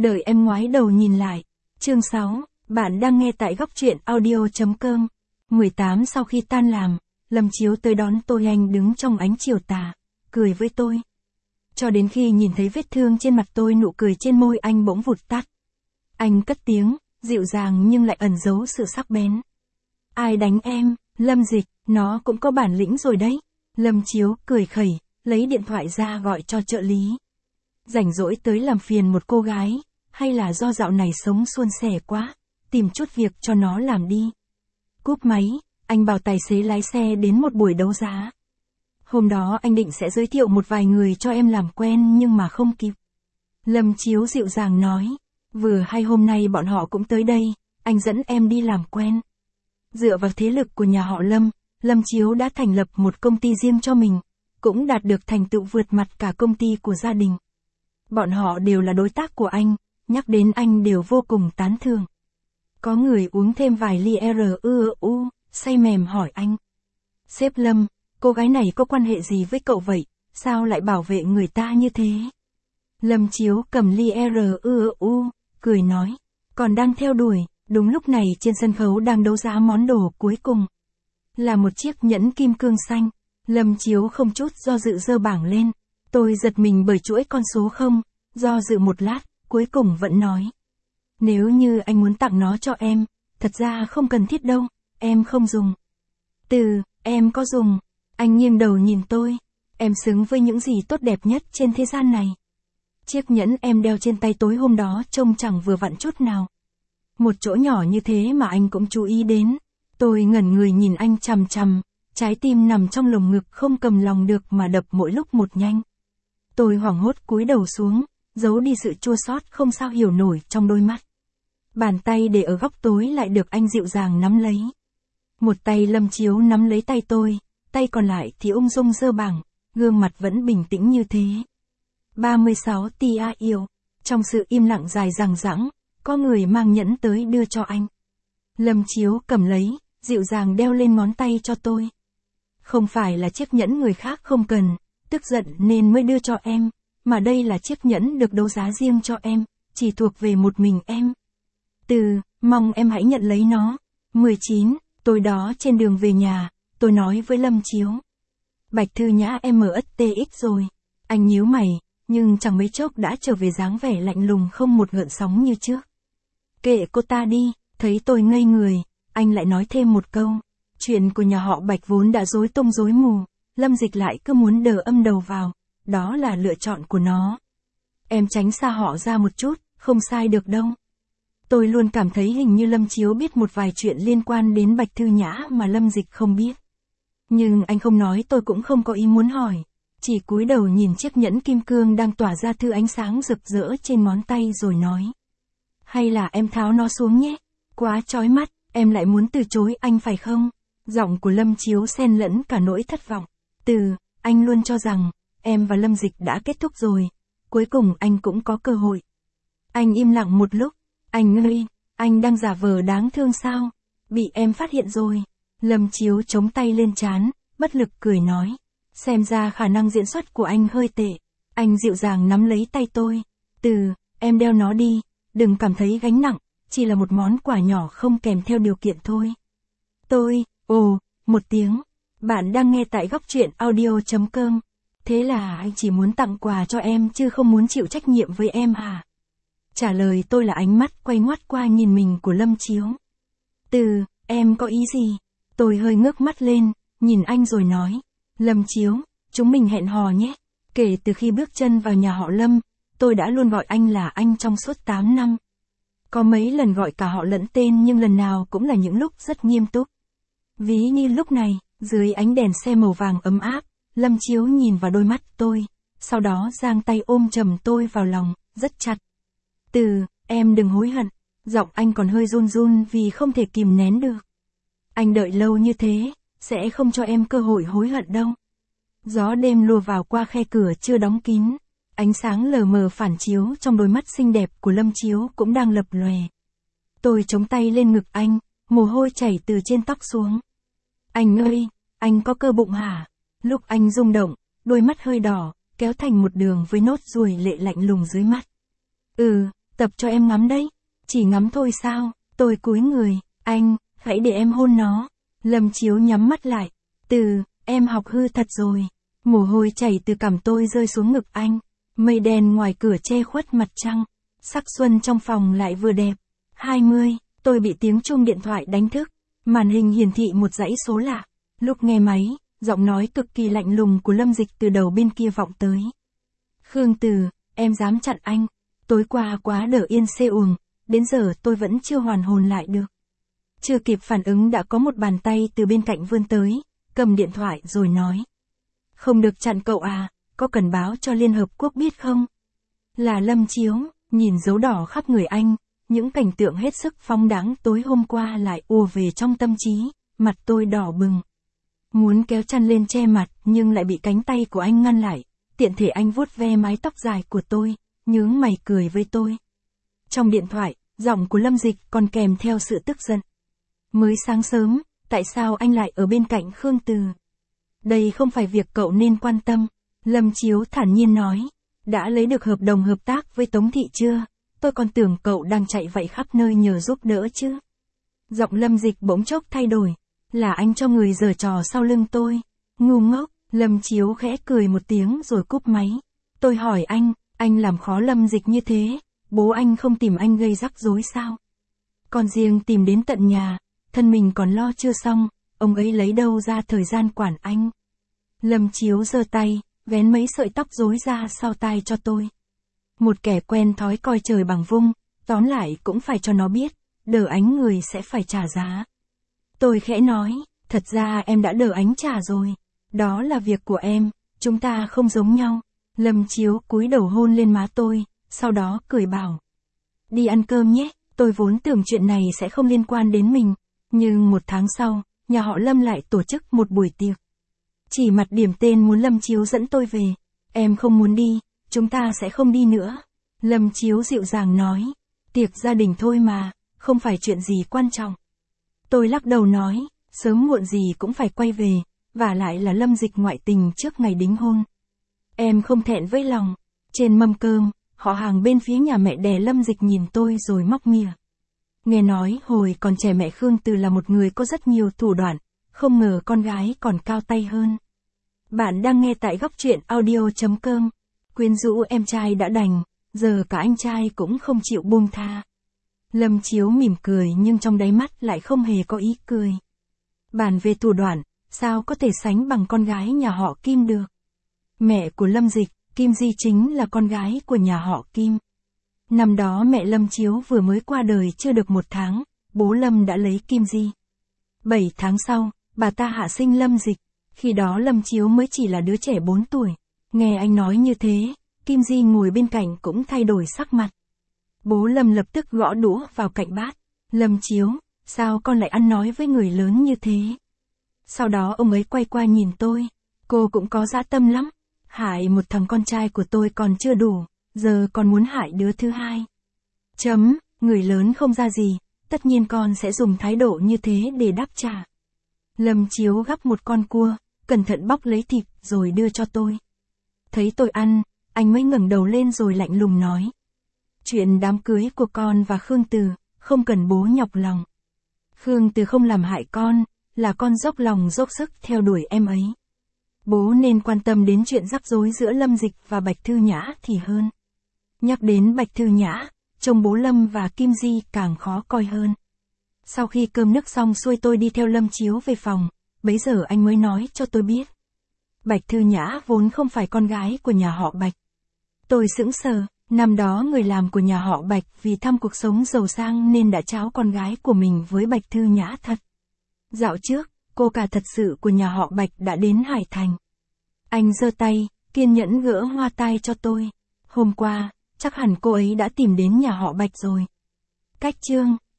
Đợi em ngoái đầu nhìn lại. Chương 6, bạn đang nghe tại góc truyện audio.com. 18 sau khi tan làm, Lâm Chiếu tới đón tôi, anh đứng trong ánh chiều tà, cười với tôi. Cho đến khi nhìn thấy vết thương trên mặt tôi, nụ cười trên môi anh bỗng vụt tắt. Anh cất tiếng, dịu dàng nhưng lại ẩn giấu sự sắc bén. Ai đánh em, Lâm Dịch, nó cũng có bản lĩnh rồi đấy. Lâm Chiếu cười khẩy, lấy điện thoại ra gọi cho trợ lý. Rảnh rỗi tới làm phiền một cô gái, hay là do dạo này sống suôn sẻ quá, tìm chút việc cho nó làm đi. Cúp máy, anh bảo tài xế lái xe đến một buổi đấu giá. Hôm đó anh định sẽ giới thiệu một vài người cho em làm quen nhưng mà không kịp. Lâm Chiếu dịu dàng nói, vừa hay hôm nay bọn họ cũng tới đây, anh dẫn em đi làm quen. Dựa vào thế lực của nhà họ Lâm, Lâm Chiếu đã thành lập một công ty riêng cho mình, cũng đạt được thành tựu vượt mặt cả công ty của gia đình. Bọn họ đều là đối tác của anh, nhắc đến anh đều vô cùng tán thưởng. Có người uống thêm vài ly rượu, say mềm hỏi anh. Sếp Lâm, cô gái này có quan hệ gì với cậu vậy, sao lại bảo vệ người ta như thế? Lâm Chiếu cầm ly rượu, cười nói, còn đang theo đuổi. Đúng lúc này trên sân khấu đang đấu giá món đồ cuối cùng. Là một chiếc nhẫn kim cương xanh. Lâm Chiếu không chút do dự giơ bảng lên. Tôi giật mình bởi chuỗi con số không, do dự một lát, cuối cùng vẫn nói. Nếu như anh muốn tặng nó cho em, thật ra không cần thiết đâu, em không dùng. Em có dùng. Anh nghiêng đầu nhìn tôi. Em xứng với những gì tốt đẹp nhất trên thế gian này. Chiếc nhẫn em đeo trên tay tối hôm đó trông chẳng vừa vặn chút nào. Một chỗ nhỏ như thế mà anh cũng chú ý đến. Tôi ngẩn người nhìn anh chằm chằm, trái tim nằm trong lồng ngực không cầm lòng được mà đập mỗi lúc một nhanh. Tôi hoảng hốt cúi đầu xuống, giấu đi sự chua xót không sao hiểu nổi trong đôi mắt. Bàn tay để ở góc tối lại được anh dịu dàng nắm lấy. Một tay Lâm Chiếu nắm lấy tay tôi, tay còn lại thì ung dung giơ bảng, gương mặt vẫn bình tĩnh như thế. 36 tia yêu. Trong sự im lặng dài dằng dẵng, có người mang nhẫn tới đưa cho anh. Lâm Chiếu cầm lấy, dịu dàng đeo lên ngón tay cho tôi. Không phải là chiếc nhẫn người khác không cần, tức giận nên mới đưa cho em, mà đây là chiếc nhẫn được đấu giá riêng cho em, chỉ thuộc về một mình em. Mong em hãy nhận lấy nó. 19, tối đó trên đường về nhà, tôi nói với Lâm Chiếu. Bạch Thư Nhã MSTX rồi. Anh nhíu mày, nhưng chẳng mấy chốc đã trở về dáng vẻ lạnh lùng không một gợn sóng như trước. Kệ cô ta đi, thấy tôi ngây người, anh lại nói thêm một câu. Chuyện của nhà họ Bạch vốn đã rối tung rối mù, Lâm Dịch lại cứ muốn đờ âm đầu vào, đó là lựa chọn của nó. Em tránh xa họ ra một chút, không sai được đâu. Tôi luôn cảm thấy hình như Lâm Chiếu biết một vài chuyện liên quan đến Bạch Thư Nhã mà Lâm Dịch không biết. Nhưng anh không nói tôi cũng không có ý muốn hỏi, chỉ cúi đầu nhìn chiếc nhẫn kim cương đang tỏa ra thứ ánh sáng rực rỡ trên ngón tay rồi nói. Hay là em tháo nó xuống nhé, quá chói mắt, em lại muốn từ chối anh phải không? Giọng của Lâm Chiếu xen lẫn cả nỗi thất vọng. Anh luôn cho rằng, em và Lâm Dịch đã kết thúc rồi, cuối cùng anh cũng có cơ hội. Anh im lặng một lúc, anh ngây, anh đang giả vờ đáng thương sao? Bị em phát hiện rồi. Lâm Chiếu chống tay lên trán, bất lực cười nói. Xem ra khả năng diễn xuất của anh hơi tệ. Anh dịu dàng nắm lấy tay tôi. Em đeo nó đi, đừng cảm thấy gánh nặng, chỉ là một món quà nhỏ không kèm theo điều kiện thôi. Một tiếng. Bạn đang nghe tại góc truyện audio.com. Thế là anh chỉ muốn tặng quà cho em chứ không muốn chịu trách nhiệm với em hả? Trả lời tôi là ánh mắt quay ngoắt qua nhìn mình của Lâm Chiếu. Em có ý gì? Tôi hơi ngước mắt lên, nhìn anh rồi nói. Lâm Chiếu, chúng mình hẹn hò nhé. Kể từ khi bước chân vào nhà họ Lâm, tôi đã luôn gọi anh là anh trong suốt 8 năm. Có mấy lần gọi cả họ lẫn tên nhưng lần nào cũng là những lúc rất nghiêm túc. Ví như lúc này, dưới ánh đèn xe màu vàng ấm áp, Lâm Chiếu nhìn vào đôi mắt tôi, sau đó giang tay ôm chầm tôi vào lòng, rất chặt. Em đừng hối hận. Giọng anh còn hơi run run vì không thể kìm nén được. Anh đợi lâu như thế, sẽ không cho em cơ hội hối hận đâu. Gió đêm lùa vào qua khe cửa chưa đóng kín, ánh sáng lờ mờ phản chiếu trong đôi mắt xinh đẹp của Lâm Chiếu cũng đang lập lòe. Tôi chống tay lên ngực anh, mồ hôi chảy từ trên tóc xuống. Anh ơi, anh có cơ bụng hả? Lúc anh rung động, đôi mắt hơi đỏ, kéo thành một đường với nốt ruồi lệ lạnh lùng dưới mắt. tập cho em ngắm đấy. Chỉ ngắm thôi sao? Tôi cúi người, anh, hãy để em hôn nó. Lâm Chiếu nhắm mắt lại. Em học hư thật rồi. Mồ hôi chảy từ cằm tôi rơi xuống ngực anh. Mây đen ngoài cửa che khuất mặt trăng. Sắc xuân trong phòng lại vừa đẹp. 20, tôi bị tiếng chuông điện thoại đánh thức. Màn hình hiển thị một dãy số lạ. Lúc nghe máy, giọng nói cực kỳ lạnh lùng của Lâm Dịch từ đầu bên kia vọng tới. Khương Từ, em dám chặn anh. Tối qua quá đờ yên xê uồng, đến giờ tôi vẫn chưa hoàn hồn lại được. Chưa kịp phản ứng đã có một bàn tay từ bên cạnh vươn tới, cầm điện thoại rồi nói. Không được chặn cậu à, có cần báo cho Liên Hợp Quốc biết không? Là Lâm Chiếu, nhìn dấu đỏ khắp người anh, những cảnh tượng hết sức phóng đãng tối hôm qua lại ùa về trong tâm trí, mặt tôi đỏ bừng. Muốn kéo chăn lên che mặt nhưng lại bị cánh tay của anh ngăn lại, tiện thể anh vuốt ve mái tóc dài của tôi, nhướng mày cười với tôi. Trong điện thoại, giọng của Lâm Dịch còn kèm theo sự tức giận. Mới sáng sớm, tại sao anh lại ở bên cạnh Khương Từ? Đây không phải việc cậu nên quan tâm. Lâm Chiếu thản nhiên nói. Đã lấy được hợp đồng hợp tác với Tống Thị chưa? Tôi còn tưởng cậu đang chạy vậy khắp nơi nhờ giúp đỡ chứ. Giọng Lâm Dịch bỗng chốc thay đổi. Là anh cho người giở trò sau lưng tôi. Ngu ngốc. Lâm Chiếu khẽ cười một tiếng rồi cúp máy. Tôi hỏi anh làm khó Lâm Dịch như thế, bố anh không tìm anh gây rắc rối sao? Còn riêng tìm đến tận nhà, thân mình còn lo chưa xong, ông ấy lấy đâu ra thời gian quản anh? Lâm Chiếu giơ tay, vén mấy sợi tóc rối ra sau tai cho tôi. Một kẻ quen thói coi trời bằng vung, tóm lại cũng phải cho nó biết, đờ ánh người sẽ phải trả giá. Tôi khẽ nói, thật ra em đã đờ ánh trả rồi. Đó là việc của em, chúng ta không giống nhau. Lâm Chiếu cúi đầu hôn lên má tôi, sau đó cười bảo. Đi ăn cơm nhé, tôi vốn tưởng chuyện này sẽ không liên quan đến mình. Nhưng một tháng sau, nhà họ Lâm lại tổ chức một buổi tiệc. Chỉ mặt điểm tên muốn Lâm Chiếu dẫn tôi về. Em không muốn đi, chúng ta sẽ không đi nữa. Lâm Chiếu dịu dàng nói. Tiệc gia đình thôi mà, không phải chuyện gì quan trọng. Tôi lắc đầu nói, sớm muộn gì cũng phải quay về, và lại là Lâm Dịch ngoại tình trước ngày đính hôn. Em không thẹn với lòng. Trên mâm cơm, họ hàng bên phía nhà mẹ đẻ Lâm Dịch nhìn tôi rồi móc mỉa. Nghe nói hồi còn trẻ mẹ Khương Từ là một người có rất nhiều thủ đoạn, không ngờ con gái còn cao tay hơn. Bạn đang nghe tại góc truyện audio.com. Quyến rũ em trai đã đành, giờ cả anh trai cũng không chịu buông tha. Lâm Chiếu mỉm cười nhưng trong đáy mắt lại không hề có ý cười. Bàn về thủ đoạn, sao có thể sánh bằng con gái nhà họ Kim được? Mẹ của Lâm Dịch, Kim Di chính là con gái của nhà họ Kim. Năm đó mẹ Lâm Chiếu vừa mới qua đời chưa được 1 tháng, bố Lâm đã lấy Kim Di. 7 tháng sau, bà ta hạ sinh Lâm Dịch, khi đó Lâm Chiếu mới chỉ là đứa trẻ 4 tuổi. Nghe anh nói như thế, Kim Di ngồi bên cạnh cũng thay đổi sắc mặt. Bố Lâm lập tức gõ đũa vào cạnh bát. Lâm Chiếu, sao con lại ăn nói với người lớn như thế? Sau đó ông ấy quay qua nhìn tôi. Cô cũng có dã tâm lắm. Hại một thằng con trai của tôi còn chưa đủ, giờ còn muốn hại đứa thứ hai. Người lớn không ra gì, tất nhiên con sẽ dùng thái độ như thế để đáp trả. Lâm Chiếu gắp một con cua, cẩn thận bóc lấy thịt rồi đưa cho tôi. Thấy tôi ăn, anh mới ngẩng đầu lên rồi lạnh lùng nói. Chuyện đám cưới của con và Khương Từ, không cần bố nhọc lòng. Khương Từ không làm hại con, là con dốc lòng dốc sức theo đuổi em ấy. Bố nên quan tâm đến chuyện rắc rối giữa Lâm Dịch và Bạch Thư Nhã thì hơn. Nhắc đến Bạch Thư Nhã, chồng bố Lâm và Kim Di càng khó coi hơn. Sau khi cơm nước xong xuôi tôi đi theo Lâm Chiếu về phòng, bấy giờ anh mới nói cho tôi biết. Bạch Thư Nhã vốn không phải con gái của nhà họ Bạch. Tôi sững sờ, năm đó người làm của nhà họ Bạch vì thăm cuộc sống giàu sang nên đã tráo con gái của mình với Bạch Thư Nhã thật. Dạo trước, cô cả thật sự của nhà họ Bạch đã đến Hải Thành. Anh giơ tay, kiên nhẫn gỡ hoa tai cho tôi. Hôm qua, chắc hẳn cô ấy đã tìm đến nhà họ Bạch rồi. Cách chương